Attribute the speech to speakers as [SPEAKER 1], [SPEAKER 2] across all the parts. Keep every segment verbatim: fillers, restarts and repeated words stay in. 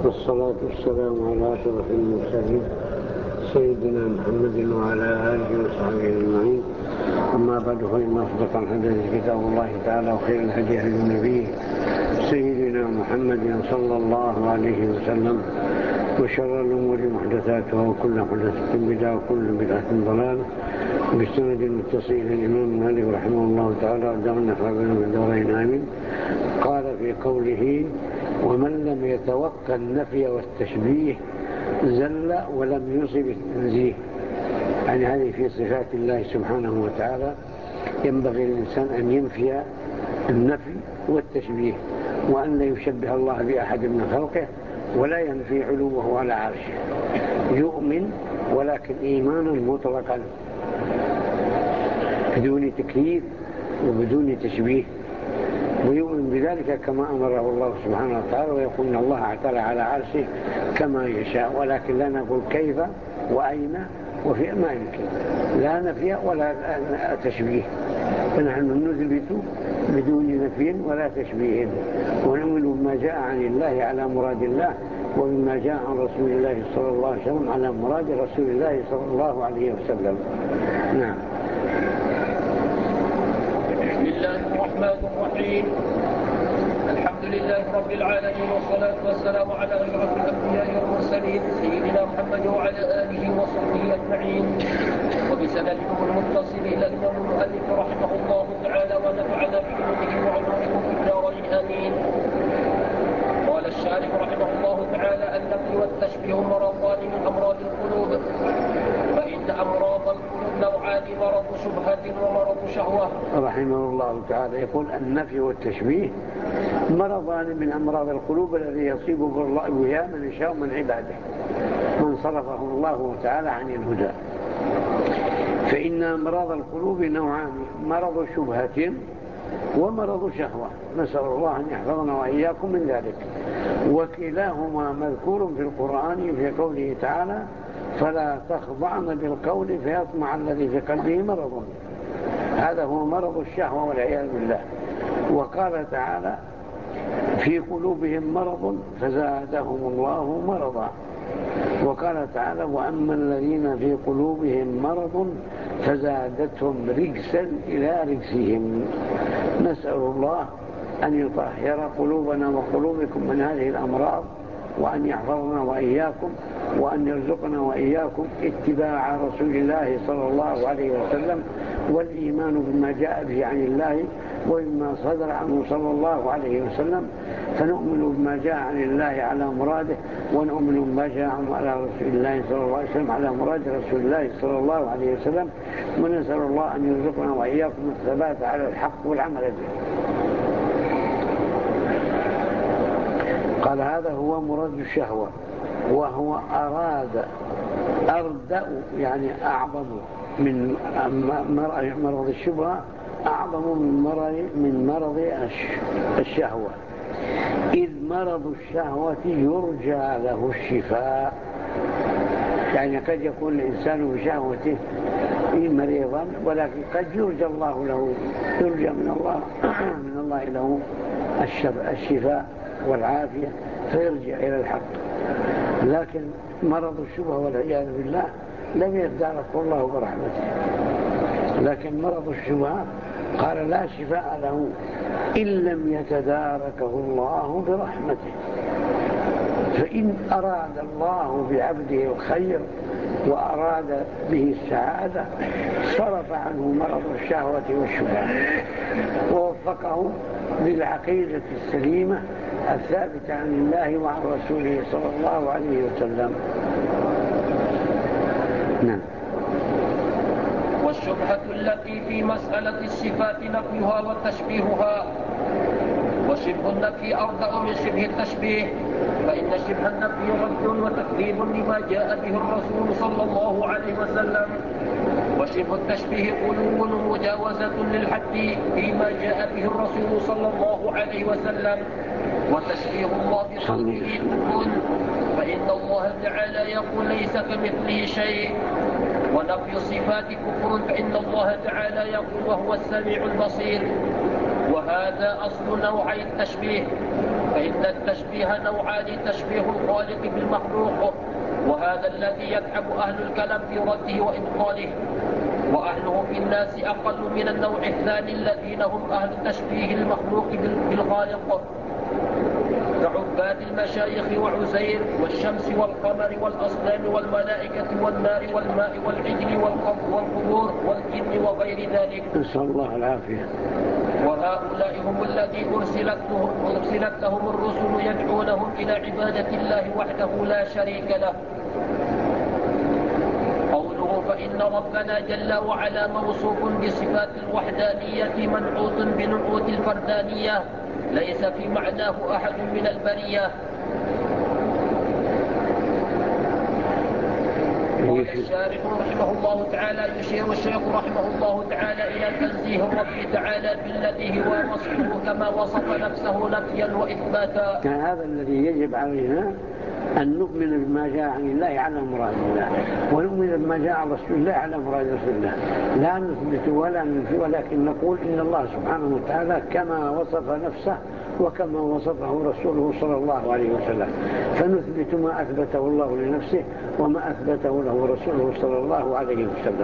[SPEAKER 1] والصلاة والسلام على أشرف المرسلين سيدنا محمد وعلى آله وصحبه أجمعين. أما بعد، فإن أصدق الحديث كتاب الله تعالى، وخير الهدي هدي النبي سيدنا محمد صلى الله عليه وسلم، وشر الأمور محدثاتها، وكل محدثة بدعة، وكل بدعة ضلالة. بسند متصل الإمام مالك رحمه الله تعالى ودعنا فابنا من دورين آمين. قال في قوله: ومن لم يتوقع النفي والتشبيه زل ولم يصب التنزيه. يعني هذه في صفات الله سبحانه وتعالى، ينبغي للإنسان أن ينفي النفي والتشبيه، وأن لا يشبه الله بأحد من خلقه، ولا ينفي علوه على عرشه. يؤمن ولكن إيمانا مطلقا بدون تكييف وبدون تشبيه، ويؤمن بذلك كما أمره الله سبحانه وتعالى، ويقول إن الله اعتلى على عرشه كما يشاء، ولكن لا نقول كيف وأين وفي ما يمكن، لا نفي ولا تشبيه. فنحن نثبت بدون نفي ولا تشبيه، ونؤمن بما جاء عن الله على مراد الله، وبما جاء عن رسول الله صلى الله عليه وسلم على مراد رسول الله صلى الله عليه وسلم. نعم.
[SPEAKER 2] بسم الله الرحمن الرحيم. الحمد لله رب العالمين، والصلاة والسلام على أشرف الأنبياء والمرسلين سيدنا محمد وعلى آله وصحبه أجمعين، وبسندهم المتصل إلى الإمام المؤلف رحمه الله تعالى، ونفعنا بعلومه وعلومكم في الدارين آمين. قال الشارح رحمه الله تعالى: النفي والتشبيه مرضان من أمراض القلوب، فإن أمراض القلوب نوعان: مرض شبهة ومرض شهوة.
[SPEAKER 1] رحمه الله تعالى يقول: النفي والتشبيه مرضان من أمراض القلوب الذي يصيب بالله بها من يشاء من عباده، من صرفه الله تعالى عن الهدى. فإن أمراض القلوب نوعان: مرض شبهة ومرض شهوة، نسأل الله أن يحفظنا وإياكم من ذلك. وكلاهما مذكور في القرآن في قوله تعالى: فلا تخضعن بالقول فيطمع الذي في قلبه مرض. هذا هو مرض الشهوة والعياذ بالله. وقال تعالى: في قلوبهم مرض فزادهم الله مرضا. وقال تعالى: وأما الذين في قلوبهم مرض فزادتهم رجسا إلى رجسهم. نسأل الله أن يطهر قلوبنا وقلوبكم من هذه الأمراض، وأن يحفظنا وإياكم، وأن يرزقنا وإياكم اتباع رسول الله صلى الله عليه وسلم، والإيمان بما جاء به عن الله وبما صدر عنه صلى الله عليه وسلم. فنؤمن بما جاء عن الله على مراده، ونؤمن بما جاء على رسول الله صلى الله عليه وسلم على مراد رسول الله صلى الله عليه وسلم. ونسأل الله أن يرزقنا وإياكم الثبات على الحق والعمل به. قال: هذا هو مراد الشهوة، وهو أراد أردأ، يعني أعظم من مرض الشبهة، أعظم من مرض, من مرض الشهوة، إذ مرض الشهوة يرجى له الشفاء. يعني قد يكون الإنسان بشهوته مريضا، ولكن قد يرجى الله له يرجى من الله من الله له الشفاء والعافية، فيرجع إلى الحق. لكن مرض الشبهة والعياذ بالله لم يتداركه الله برحمته. لكن مرض الشبهة قال: لا شفاء له إن لم يتداركه الله برحمته. فإن أراد الله بعبده الخير وأراد به السعادة صرف عنه مرض الشهوة والشبهة، ووفقه للعقيدة السليمة الثابتة عن الله وعن رسوله صلى الله عليه وسلم. نعم.
[SPEAKER 2] والشبهة التي في مسألة الصفات نفيها وتشبيهها، وشبه النفي أردأ من شبه التشبيه، فإن شبه النفي رد وتكذيب لما جاء به الرسول صلى الله عليه وسلم، وشبه التشبيه غلو ومجاوزة للحد فيما جاء به الرسول صلى الله عليه وسلم. وتشبيه الله بخلقه كفر، فإن الله تعالى يقول: ليس كمثله شيء. ونفي الصفات كفر، فإن الله تعالى يقول: وهو السميع البصير. وهذا أصل نوعي التشبيه، فإن التشبيه نوعان: تشبيه الخالق بالمخلوق، وهذا الذي يتعب أهل الكلام في رده وإبطاله، وأهله في الناس أقل من النوع الثاني الذين هم أهل تشبيه المخلوق بالخالق، كعباد المشايخ وعزير والشمس والقمر والأصنام والملائكة والنار والماء والعجل والقبور والجن وغير ذلك،
[SPEAKER 1] نسأل الله العافية.
[SPEAKER 2] وهؤلاء هم الذين أرسلت لهم الرسل يدعونهم إلى عبادة الله وحده لا شريك له. قوله فإن ربنا جل وعلا موصوف بصفات الوحدانية منعوت بنعوت الفردانية، ليس في معناه أحد من البرية. قال الشارح رحمه الله تعالى: يشير الشيخ رحمه الله تعالى إلى تنزيه الرب تعالى بالذي هو وصفه كما وصف نفسه نفيا وإثباتا.
[SPEAKER 1] هذا الذي يجب علينا أن نؤمن بما جاء عن الله على مراد الله، ونؤمن بما جاء عن رسول الله على مراد رسول الله، لا نثبت ولا ننفي، ولكن نقول إن الله سبحانه وتعالى كما وصف نفسه وكما وصفه رسوله صلى الله عليه وسلم، فنثبت ما أثبته الله لنفسه وما أثبته له رسوله صلى الله عليه وسلم.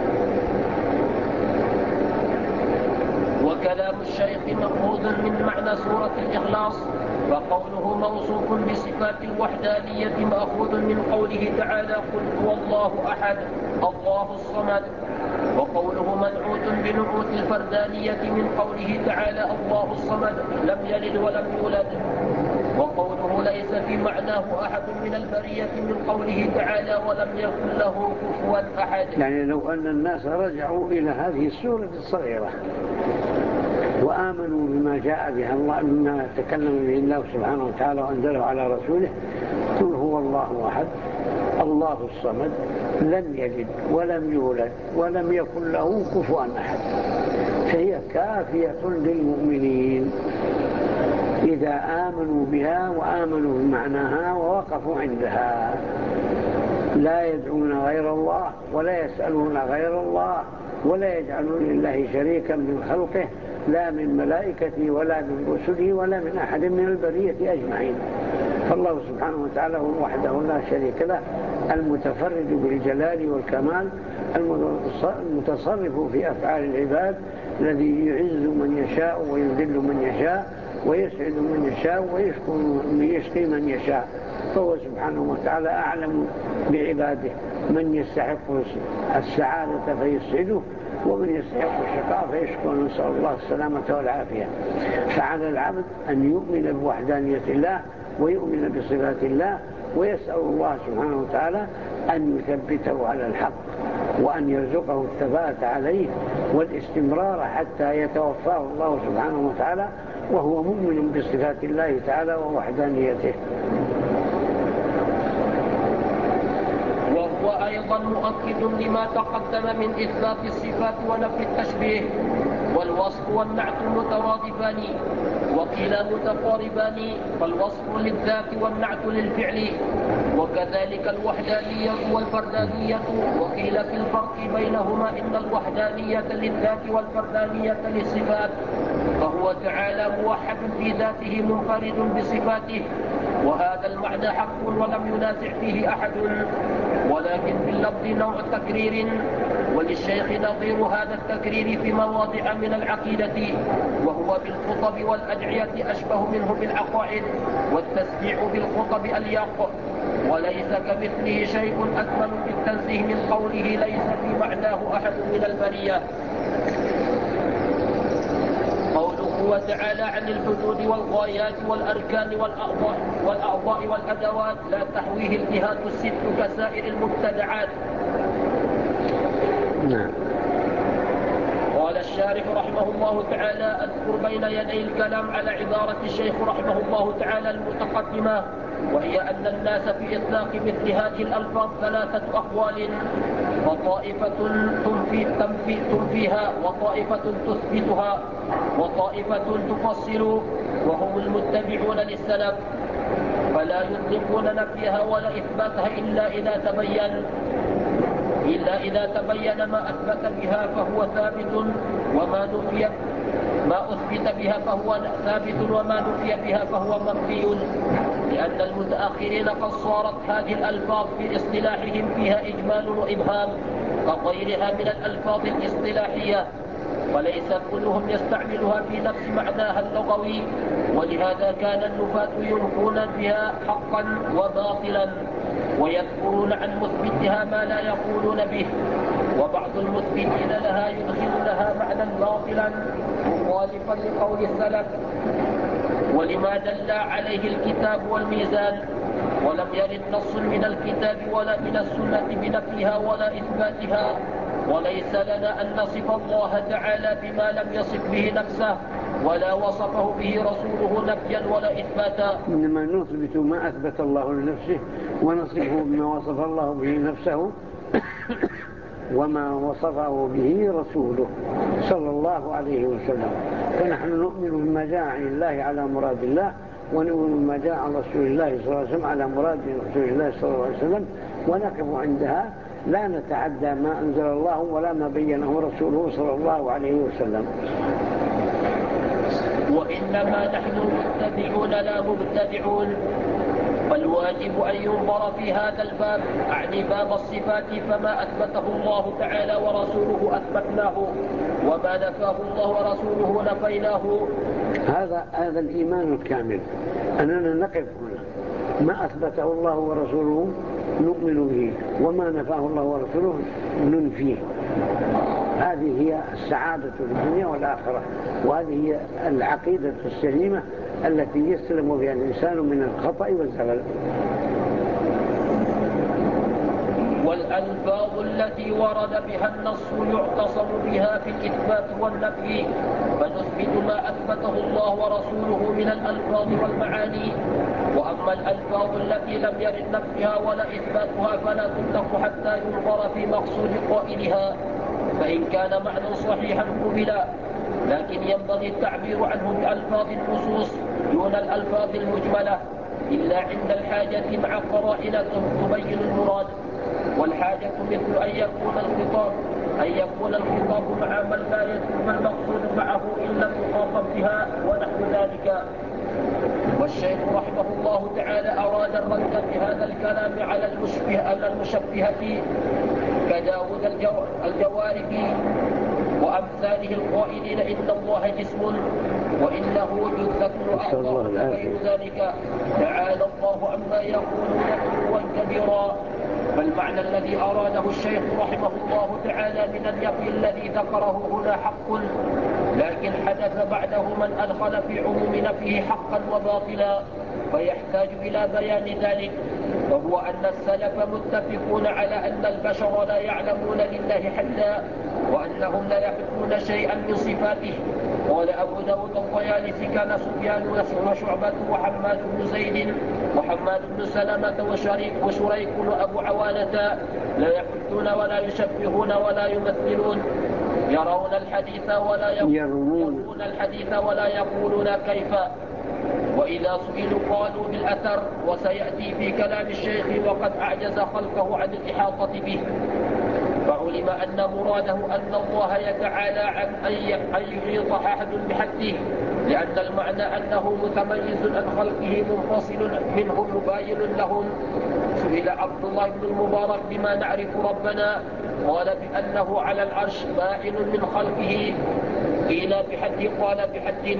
[SPEAKER 2] وكلام الشيخ مأخوذ من معنى سورة الإخلاص، وقوله موصوف بصفات الوحدانية مأخوذ من قوله تعالى: قل هو الله أحد الله الصمد، وقوله منعوت بنعوت الفردانية من قوله تعالى: الله الصمد لم يلد ولم يولد، وقوله ليس في معناه أحد من البرية من قوله تعالى: ولم يكن له كفوا أحد.
[SPEAKER 1] يعني لو أن الناس رجعوا إلى هذه السورة الصغيرة وآمنوا بما جاء بها الله، بما تكلم به الله سبحانه وتعالى وأنزله على رسوله: قل هو الله أحد الله الصمد لم يلد ولم يولد ولم يكن له كفوا أحد، فهي كافية للمؤمنين إذا آمنوا بها وآمنوا بمعناها ووقفوا عندها، لا يدعون غير الله ولا يسألون غير الله ولا يجعلون لله شريكا من خلقه، لا من ملائكته ولا من رسله ولا من أحد من البرية أجمعين. فالله سبحانه وتعالى هو وحده لا شريك له، المتفرد بالجلال والكمال، المتصرف في أفعال العباد، الذي يعز من يشاء ويذل من يشاء ويسعد من يشاء ويشقي من يشاء، فهو سبحانه وتعالى أعلم بعباده، من يستحق السعادة فيسعده ومن يستحق الشقاء فيشكو، نسأل الله السلامة والعافية. فعلى العبد أن يؤمن بوحدانية الله ويؤمن بصفات الله، ويسأل الله سبحانه وتعالى أن يثبته على الحق وأن يرزقه الثبات عليه والاستمرار حتى يتوفاه الله سبحانه وتعالى وهو مؤمن بصفات الله تعالى ووحدانيته.
[SPEAKER 2] وهو أيضا مؤكد لما تقدم من إثبات الصفات ونفي التشبيه، والوصف والنعت مترادفان وكلا متقاربان، فالوصف للذات والنعت للفعل، وكذلك الوحدانية والفردانية، وقيل في الفرق بينهما إن الوحدانية للذات والفردانية للصفات، فهو تعالى موحد في ذاته منفرد بصفاته، وهذا المعنى حق ولم ينازع فيه أحد، ولكن في اللفظ نوع تكرير، وللشيخ نظير هذا التكرير في مواضع من العقيدة، وهو بالخطب والأدعية أشبه منه بالعقائد، والتسبيح بالخطب أليق، وليس كمثله شيء أكمل بالتنزيه من قوله ليس في معناه أحد من البرية. قوله وتعالى عن الحدود والغايات والأركان والأعضاء, والأعضاء والأدوات لا تحويه الجهات الست كسائر المبتدعات.
[SPEAKER 1] نعم.
[SPEAKER 2] قال الشارح رحمه الله تعالى: أذكر بين يدي الكلام على عبارة الشيخ رحمه الله تعالى المتقدمة، وهي أن الناس في إطلاق مثل هذه الألفاظ ثلاثة أقوال، وطائفة تنفي تنفي تنفيها، وطائفة تثبتها، وطائفة تفصل، وهم المتبعون للسلف، فلا يطلقون نفيها ولا إثباتها إلا إذا تبين إلا إذا تبين ما أثبت بها فهو ثابت، وما نفي ما أثبت بها فهو ثابت وما نفي بها فهو منفي، لأن المتأخرين قد صارت هذه الألفاظ في اصطلاحهم فيها إجمال وإبهام كغيرها من الألفاظ الاصطلاحية، وليس كلهم يستعملها في نفس معناها اللغوي، ولهذا كان النفاة ينفون بها حقا وباطلا ويذكرون عن مثبتها ما لا يقولون به، وبعض المثبتين لها يدخل لها معنى باطلا مخالفا لقول السلف ولما دل عليه الكتاب والميزان، ولم يرد نص من الكتاب ولا من السنة بنفيها ولا إثباتها، وليس لنا أن نصف الله تعالى بما لم يصف به نفسه ولا وصفه به رسوله نفيا ولا إثباتا،
[SPEAKER 1] إنما نثبت ما أثبت الله لنفسه ونصفه بما وصف الله به نفسه وما وصفه به رسوله صلى الله عليه وسلم. فنحن نؤمن بما جاء عن الله على مراد الله، ونؤمن بما جاء عن رسول الله صلى الله عليه وسلم على مراد رسول الله صلى الله عليه وسلم، ونقف عندها لا نتعدى ما أنزل الله ولا ما بينه رسوله صلى الله عليه وسلم.
[SPEAKER 2] وإنما نحن متبعون لا مبتدعون، فالواجب أن ينظر في هذا الباب، أعني باب الصفات، فما أثبته الله تعالى ورسوله أثبتناه، وما نفاه الله ورسوله نفيناه.
[SPEAKER 1] هذا هذا الإيمان الكامل، أننا نقف هنا، ما أثبته الله ورسوله نؤمن به، وما نفاه الله ورسوله ننفيه. هذه هي السعادة في الدنيا والآخرة، وهذه هي العقيدة السليمة التي يسلم بها الإنسان من الخطأ والزلل.
[SPEAKER 2] والألفاظ التي ورد بها النص يعتصم بها في الإثبات والنفي، فنثبت ما أثبته الله ورسوله من الألفاظ والمعاني، وأما الألفاظ التي لم يرد نفيها ولا إثباتها فلا تطلق حتى ينظر في مقصود قائلها، فإن كان معنى صحيحا قبل، لكن ينبغي التعبير عنه بألفاظ النصوص دون الألفاظ المجملة إلا عند الحاجة مع قرائن تبين المراد. والحاجة مثل أن يكون الخطاب أن يكون الخطاب مع من لا يتم المقصود معه إلا يخاطب بها ونحو ذلك. والشيخ رحمه الله تعالى أراد الرد بهذا الكلام على المشبه على المشبهة كداود الجوارح وأمثاله القائلين إن الله جسم وإنه جثة أعضاء غير ذلك، تعالى الله عما يقولون علوا كبيرا. فالمعنى الذي أراده الشيخ رحمه الله تعالى من النفي الذي ذكره هنا حق، لكن حدث بعده من أدخل في عموم نفيه حقا وباطلا، فيحتاج إلى بيان ذلك. وهو أن السلف متفقون على أن البشر لا يعلمون لله حدا، وأنهم لا يحكمون شيئا من صفاته. قال أبو داود الطيالسي كان سفيان وشعبة وحماد بن زيد وحماد بن سلمة وشريك وشريك وأبو عوانة لا يحدون ولا يشبهون ولا يمثلون، يرون الحديث ولا يرون الحديث ولا يقولون كيف. وإذا سئلوا قالوا بالأثر، وسيأتي في كلام الشيخ وقد أعجز خلقه عن الإحاطة به. فعلم أن مراده أن الله يتعالى عن أن يحيط أحد بحده، لأن المعنى أنه متميز عن خلقه منفصل منهم مباين لهم. سئل عبد الله بن المبارك بما نعرف ربنا، قال بأنه على العرش بائن من خلقه. قيل بحد، قال بحد،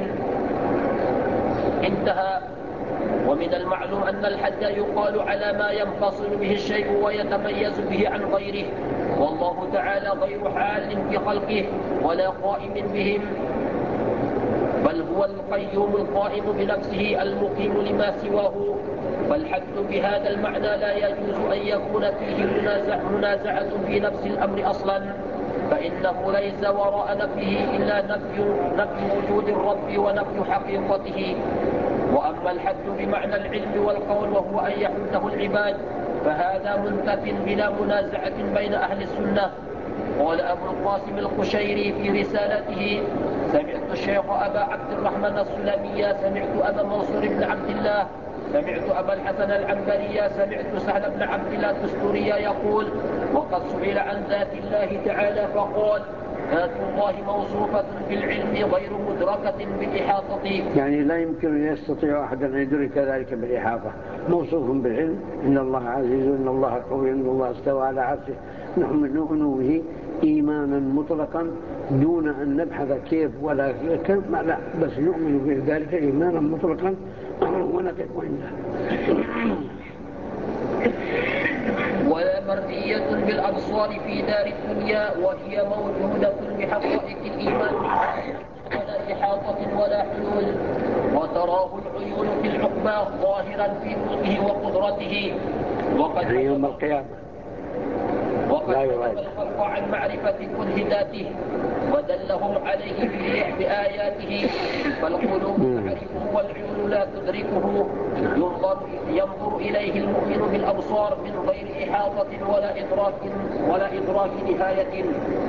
[SPEAKER 2] انتهى. ومن المعلوم أن الحد يقال على ما ينفصل به الشيء ويتميز به عن غيره، والله تعالى غير حال في خلقه ولا قائم بهم، بل هو القيوم القائم بنفسه المقيم لما سواه. فالحد بهذا المعنى لا يجوز أن يكون فيه منازع منازعة في نفس الأمر أصلا، فإنه ليس وراء نفيه إلا نفي, نفي وجود الرب ونفي حقيقته. وأما الحد بمعنى العلم والقول وهو أن يحده العباد، فهذا منتف بلا منازعة بين أهل السنة. قال أبو القاسم القشيري في رسالته: سمعت الشيخ أبا عبد الرحمن السلمي، سمعت أبا منصور بن عبد الله، سمعت أبا الحسن العنبري، سمعت سهل بن عبد الله التستوري يقول: وقد سئل عن ذات الله تعالى فقال: ذات الله موصوفة بالعلم غير مدركة بالإحاطة.
[SPEAKER 1] يعني لا يمكن أن يستطيع أحد أن يدرك ذلك بالإحاطة، موصوف بالعلم، إن الله عزيز، إن الله قوي، إن الله استوى على عرشه، نؤمن به إيمانا مطلقا دون أن نبحث كيف ولا كيف، لا، بس نؤمن بذلك إيمانا مطلقا ونقف عنده.
[SPEAKER 2] ولا مرئية بالأبصار في دار الدنيا، وهي موجودة بحقائق الإيمان ولا إحاطة ولا حلول، وتراه العيون في العقبى ظاهرا في ملكه وقدرته. وقد
[SPEAKER 1] يعني يوم القيامة
[SPEAKER 2] وقد حجب الخلق عن معرفة كنه ذاته ودلهم عليه بآياته، فالقلوب تعرفه والعيون لا تدركه. ينظر, ينظر إليه المؤمن بالأبصار من غير إحاطة ولا إدراك ولا إدراك نهاية.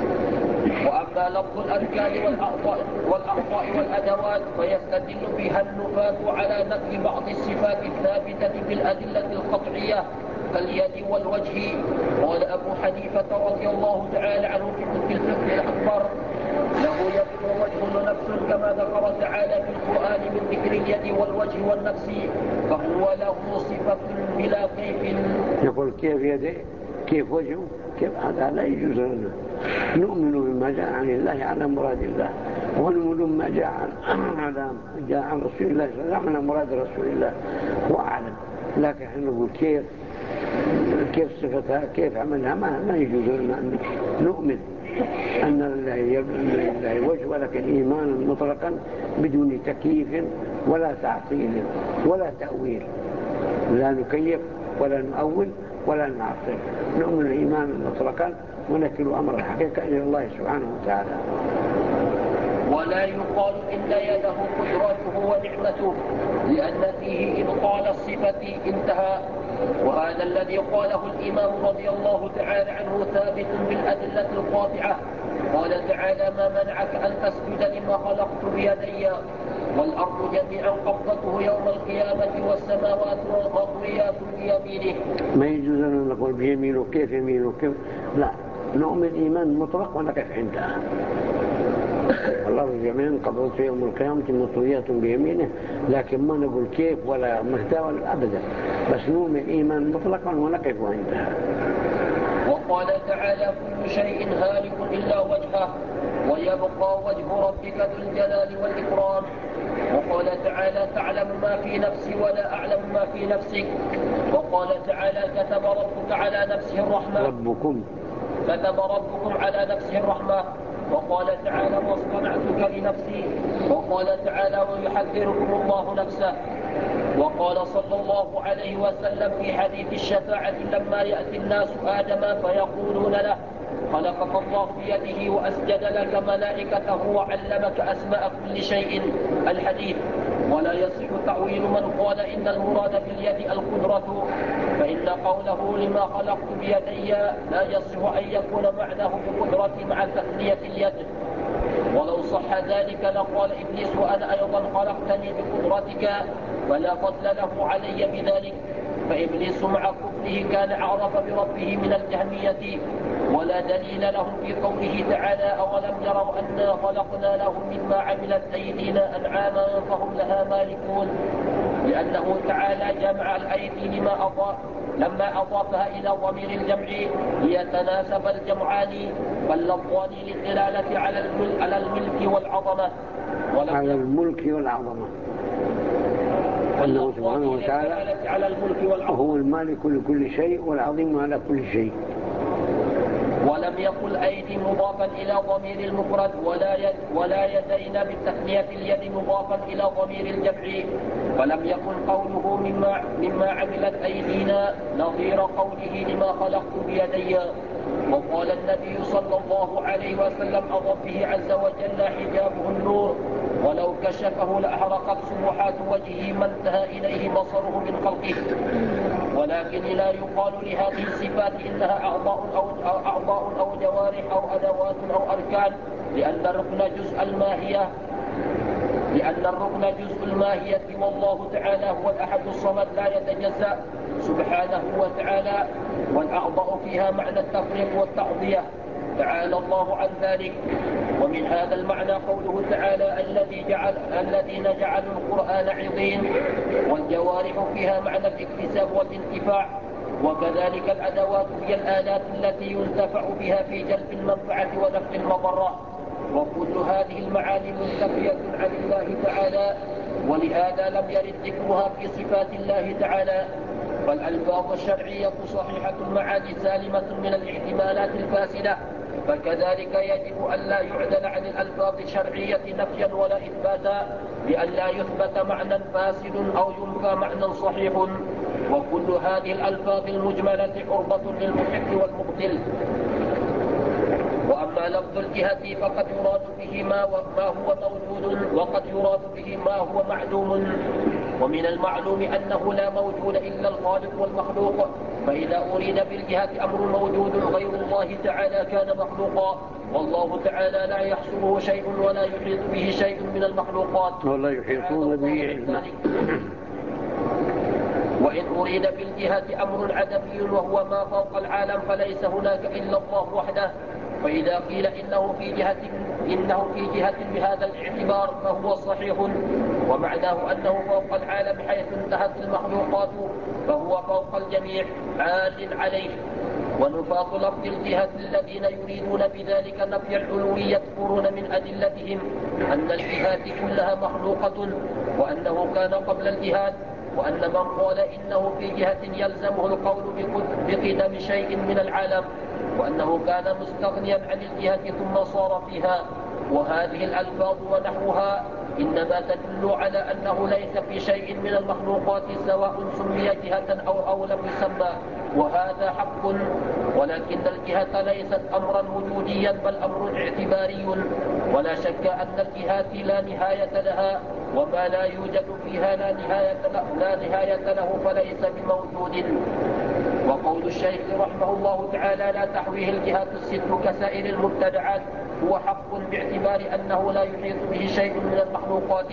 [SPEAKER 2] وأما لفظ الأركان والأعضاء, والأعضاء والأدوات فيستدل بها النفاة على نفي بعض الصفات الثابتة بالأدلة القطعية كاليد والوجه. قال أبو حنيفة رضي الله تعالى عنه في الفقه الأكبر: له يد ووجه ونفس، كما ذكر تعالى في القرآن من ذكر اليد والوجه والنفس، فهو له صفة بلا كيف.
[SPEAKER 1] يقول كيف يده، كيف وجهه، كيف، هذا لا يجوز لنا. نؤمن بما جاء عن الله على مراد الله، ونؤمن بما جاء عن جاء عن رسول الله صلى الله عليه وسلم على مراد رسول الله، هو أعلم. لكن احنا نقول كيف كيف صفتها، كيف عملها، ما يجوز لنا أن نؤمن أن لله وجه، ولكن إيمانا مطلقا بدون تكييف ولا تعطيل ولا تأويل، لا نكيف ولا نؤول ولا نعطل، نؤمن إيمانا مطلقا ونكل أمر الحقيقة إلى الله سبحانه وتعالى.
[SPEAKER 2] ولا يقال إن يده قدرته ونعمته، لأن فيه إبطال الصفة انتهى. وهذا الذي قاله الإمام رضي الله تعالى عنه ثابت بالأدلة القاطعة. قال تعالى: ما منعك أن تسجد لما خلقت بيدي، والأرض جميعا قبضته يوم القيامة والسماوات مطويات بيمينه.
[SPEAKER 1] ما يجوز أن نقول بيمينه كيف يمينه كيف، لا، نؤمن إيمان مطلق ونقف عندها. والله جميعا قبضته يوم القيامة مطويات بيمينه، لكن ما نقول كيف ولا متى ولا أبدا، بس نؤمن إيمان مطلقا ونقف عندها.
[SPEAKER 2] وقال تعالى: كل شيء هالك إلا وجهه ويبقى وجه ربك ذو الجلال والإكرام. وقال تعالى: تعلم ما في نفسي ولا أعلم ما في نفسك. وقال تعالى: كتب ربك على نفسه الرحمة
[SPEAKER 1] ربكم
[SPEAKER 2] كتب ربكم على نفسه الرحمة. وقال تعالى: واصطنعتك لنفسي. وقال تعالى: ويحذركم الله نفسه. وقال صلى الله عليه وسلم في حديث الشفاعة: لما يأتي الناس آدم فيقولون له: خلقك الله بيده وأسجد لك ملائكته وعلمك أسماء كل شيء، الحديث. ولا يصح تأويل من قال إن المراد باليد القدرة، فإن قوله لما خلقت بيدي لا يصح أن يكون معناه بقدرتي مع تثنية اليد. ولو صح ذلك لقال إبليس: وأنا أيضا خلقتني بقدرتك، فلا فضل له علي بذلك. فإبليس مع كفره كان أعرف بربه من الجهمية. ولا دليل له في قوله تعالى: أولم يروا أنا خلقنا لهم مما عملت أيدينا أنعاما فهم لها مالكون، لأنه تعالى جمع الأيدي لما أضاف لما أضافها إلى ضمير الجمع ليتناسب الجمعان فاللفظان للدلالة على الملك والعظمة.
[SPEAKER 1] على الملك والعظمة، أنه سبحانه وتعالى
[SPEAKER 2] على الملك والعظمة
[SPEAKER 1] وهو المالك لكل شيء والعظيم على كل شيء.
[SPEAKER 2] ولم يقل أيدي مضافا إلى ضمير المفرد ولا يد ولا يدين بالتثنية اليد مضافا إلى ضمير الجمع. ولم يكن قوله مما, مما عملت أيدينا نظير قوله لما خلقت بيدي. وقال النبي صلى الله عليه وسلم: ربه عز وجل حجابه النور، ولو كشفه لأحرقت سبحات وجهه ما انتهى إليه بصره من خلقه. ولكن لا يقال لهذه الصفات إنها أعضاء أو, أعضاء أو جوارح أو أدوات أو أركان، لأن الركن جزء الماهية لأن الركن جزء الماهية والله تعالى هو الأحد الصمد لا يتجزأ سبحانه وتعالى، والأعضاء فيها معنى التفريق والتعضية، تعالى الله عن ذلك. ومن هذا المعنى قوله تعالى الذي جعل الذين جعلوا القرآن عظيم، والجوارح فيها معنى الاكتساب والانتفاع، وكذلك الأدوات هي الآلات التي ينتفع بها في جلب المنفعة ودفع المضرة، وكل هذه المعاني منتفية عن الله تعالى، ولهذا لم يرد ذكرها في صفات الله تعالى. فالألفاظ الشرعية صحيحة المعاني سالمة من الاحتمالات الفاسدة، فكذلك يجب أن لا يعدل عن الألفاظ الشرعية نفيا ولا إثباتا، لأن لا يثبت معنى فاسد أو ينفى معنى صحيح. وكل هذه الألفاظ المجملة عرضة للمحق والمبطل. وأما لفظ الجهة فقد يراد به ما هو موجود، وقد يراد به ما هو معلوم. ومن المعلوم أنه لا موجود إلا الخالق والمخلوق، فإذا أريد بالجهة أمر موجود غير الله تعالى كان مخلوقا، والله تعالى لا يحصره شيء ولا يحيط به شيء من المخلوقات
[SPEAKER 1] ولا يحيطون به علما.
[SPEAKER 2] وإن أريد بالجهة أمر عدمي وهو ما فوق العالم فليس هناك إلا الله وحده، فإذا قيل إنه في جهة إنه في جهة بهذا الاعتبار فهو صحيح، ومعناه أنه فوق العالم حيث انتهت المخلوقات، فهو فوق الجميع عال عليه. ونفاط لفظ الجهة الذين يريدون بذلك نفي العلو يذكرون من أدلتهم أن الجهات كلها مخلوقة، وأنه كان قبل الجهات، وأن من قال إنه في جهة يلزمه القول بقدم شيء من العالم، وأنه كان مستغنيا عن الجهة ثم صار فيها. وهذه الألفاظ ونحوها إنما تدل على أنه ليس في شيء من المخلوقات سواء سمي جهة أو, أو لم يسمى، وهذا حق. ولكن الجهة ليست أمرا وجوديا بل أمر اعتباري، ولا شك أن الجهات لا نهاية لها، وما لا يوجد فيها لا نهاية له, لا نهاية له فليس بموجود. وقول الشيخ رحمه الله تعالى لا تحويه الجهات الست كسائر المبتدعات هو حق باعتبار أنه لا يحيط به شيء من المخلوقات،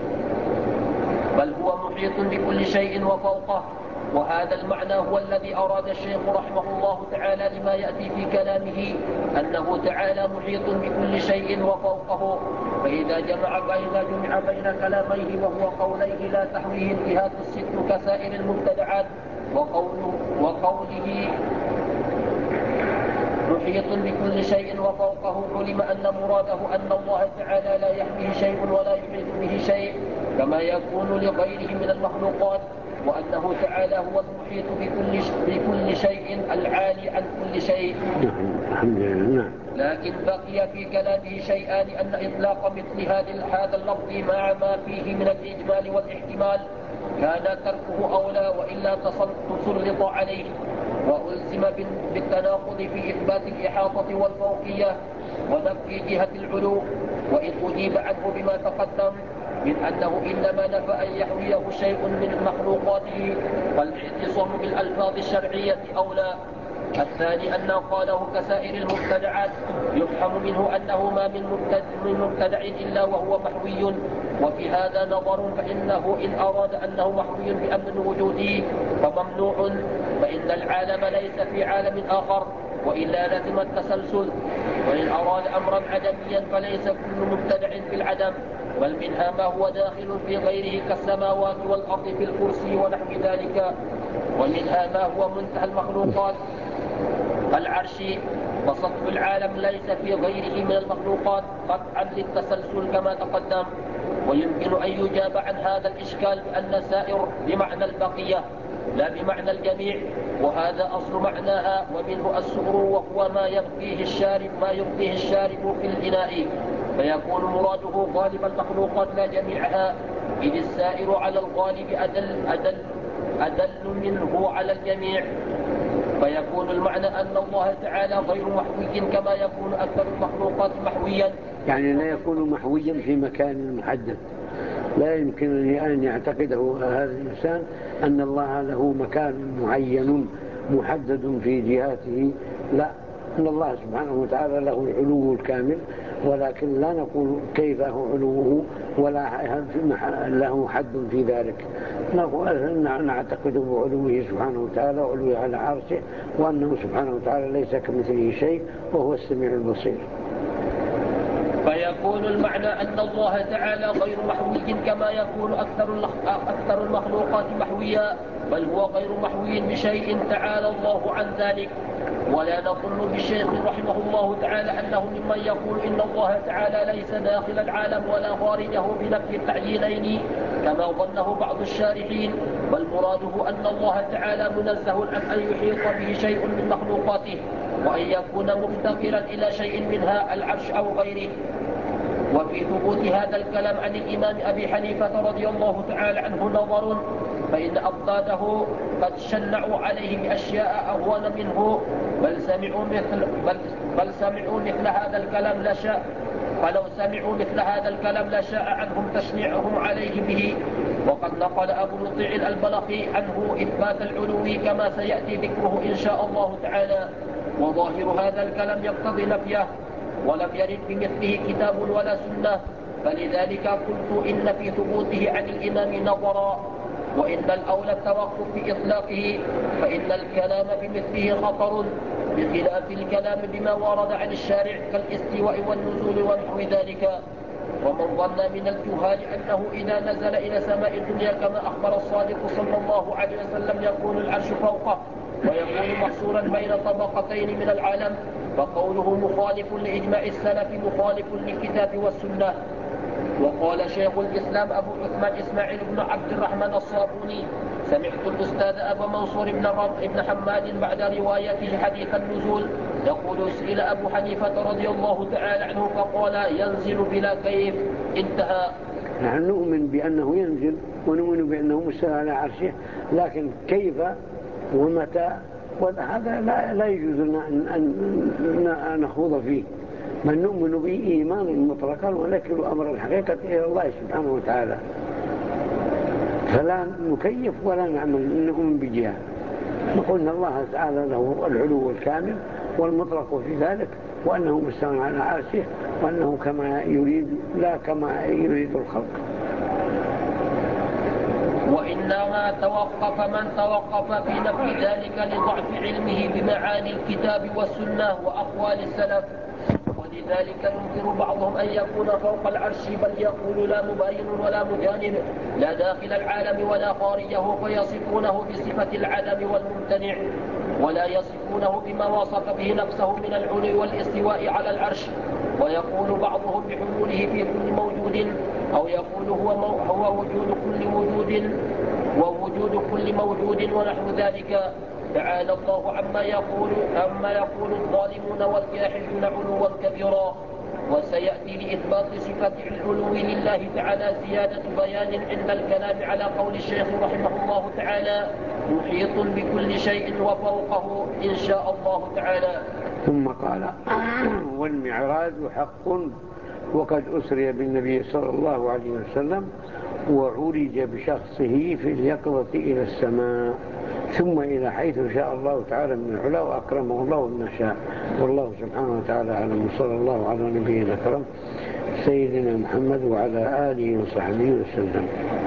[SPEAKER 2] بل هو محيط بكل شيء وفوقه. وهذا المعنى هو الذي أراد الشيخ رحمه الله تعالى لما يأتي في كلامه أنه تعالى محيط بكل شيء وفوقه. فإذا جمع بين جمع بين كلاميه وهو قوليه لا تحويه الجهات الست كسائر المبتدعات وقوله, وقوله محيط بكل شيء وفوقه، علم أن مراده أن الله تعالى لا يحويه شيء ولا يحيط به شيء كما يكون لغيره من المخلوقات، وأنه تعالى هو المحيط بكل, بكل شيء العالي عن كل شيء. لكن بقي في كلامه شيئان: أن إطلاق مثل هذا اللفظ مع ما فيه من الإجمال والاحتمال كان تركه أولى، وإلا تسلط عليه وألزم بالتناقض في إثبات الإحاطة والفوقية ونفي جهة العلو. وإن أجيب عنه بما تقدم من أنه إنما نفى أن يحويه شيء من مخلوقاته فالاعتصام بالألفاظ الشرعية أولى. الثاني أنه قاله كسائر المبتدعات يفهم منه أنه ما من مبتدع إلا وهو محوي، وفي هذا نظر، فإنه إن أراد أنه محوي بأمر وجودي فممنوع، فإن العالم ليس في عالم آخر وإلا لازم التسلسل. وإن أراد أمرا عدميا فليس كل مبتدع في العدم، بل منها ما هو داخل في غيره كالسماوات والأرض في الكرسي ونحو ذلك، ومنها ما هو منتهى المخلوقات العرش، فسطح العالم ليس في غيره من المخلوقات قطعا للتسلسل كما تقدم. ويمكن أن يجاب عن هذا الإشكال بأن سائر بمعنى البقية لا بمعنى الجميع، وهذا أصل معناها، ومنه السؤر وهو ما يبقيه الشارب ما يبقيه الشارب في الإناء، فيكون مراده غالب المخلوقات لا جميعها، إذ السائر على الغالب أدل, أدل, أدل منه على الجميع، فيكون المعنى أن الله تعالى غير محوي كما يكون أكثر المخلوقات محويا.
[SPEAKER 1] يعني لا يكون محويا في مكان محدد، لا يمكن أن يعتقده هذا الإنسان أن الله له مكان معين محدد في جهاته، لا، أن الله سبحانه وتعالى له العلو الكامل، ولكن لا نقول كيف هو علوه ولا له حد في ذلك، نعتقد بعلوه سبحانه وتعالى وعلوه على عرشه، وأنه سبحانه وتعالى ليس كمثله شيء وهو السميع البصير.
[SPEAKER 2] فيكون المعنى أن الله تعالى غير محوي كما يكون أكثر أكثر المخلوقات محويا، بل هو غير محوي بشيء تعالى الله عن ذلك. ولا نظن بالشيخ رحمه الله تعالى أنه ممن يقول إن الله تعالى ليس داخل العالم ولا خارجه بنفي التعيينين كما ظنه بعض الشارحين، بل مراده أن الله تعالى منزه عن أن يحيط به شيء من مخلوقاته وأن يكون مفتقرا إلى شيء منها العرش أو غيره. وفي ثبوت هذا الكلام عن الإمام أبي حنيفة رضي الله تعالى عنه نظر، فإن أضداده قد شنعوا عليه بأشياء أهون منه، بل سمعوا مثل, بل بل سمعوا مثل هذا الكلام لشاء فلو سمعوا مثل هذا الكلام لشاء عنهم تشنيعهم عليه به. وقد نقل أبو مطيع البلخي عنه إثبات العلو كما سيأتي ذكره إن شاء الله تعالى، وظاهر هذا الكلام يقتضي نفيه، ولم يرد بمثله كتاب ولا سنة، فلذلك قلت إن في ثبوته عن الإمام نظرا، وإن الأولى التوقف في إطلاقه، فإن الكلام بمثله خطر، بخلاف الكلام بما ورد عن الشارع كالاستواء والنزول ونحو ذلك. ومن ظن من الجهال أنه إذا نزل إلى سماء الدنيا كما أخبر الصادق صلى الله عليه وسلم يكون العرش فوقه ويكون محصورا بين طبقتين من العالم، فقوله مخالف لإجماع السلف مخالف للكتاب والسنة. وقال شيخ الإسلام أبو عثمان إسماعيل بن عبد الرحمن الصابوني: سمعت الأستاذ أبا منصور بن بن حماد بعد روايته حديث النزول يقول: سئل أبو حنيفة رضي الله تعالى عنه فقال: ينزل بلا كيف. انتهى.
[SPEAKER 1] نحن نؤمن بأنه ينزل ونؤمن بأنه مستوى على عرشه، لكن كيف ومتى وهذا لا, لا يجوز أن نخوض فيه، بل نؤمن به إيمانا مطلقا ونكل أمر الحقيقة إلى الله سبحانه وتعالى، فلا نكيف ولا نعمل نؤمن بجهة. نقول أن الله تعالى له العلو الكامل والمطلق في ذلك، وأنه مستوى على عرشه، وأنه كما يريد لا كما يريد الخلق.
[SPEAKER 2] وإنما توقف من توقف في نفي ذلك لضعف علمه بمعاني الكتاب والسنة وأقوال السلف، ولذلك ينكر بعضهم أن يكون فوق العرش، بل يقول لا مباين ولا مجانب، لا داخل العالم ولا خارجه، فيصفونه بصفة العدم والممتنع، ولا يصفونه بما وصف به نفسه من العلو والاستواء على العرش. ويقول بعضهم بحلوله في كل موجود، أو يقول هو, هو وجود كل وجود ووجود كل موجود ونحو ذلك. تعالى الله عما يقول عما يقول الظالمون والجاحدون علوا كبيرا. وسيأتي لإثبات صفة العلو لله تعالى زيادة بيان عند الكلام على قول الشيخ رحمه الله تعالى: محيط بكل شيء وفوقه إن شاء الله تعالى.
[SPEAKER 1] ثم قال: والمعراج حق، وقد أسري بالنبي صلى الله عليه وسلم وعرج بشخصه في اليقظة إلى السماء ثم إلى حيث شاء الله تعالى من العلا، وأكرمه الله بما شاء. والله سبحانه وتعالى أعلم. صلى الله على نبينا الأكرم سيدنا محمد وعلى آله وصحبه وسلم.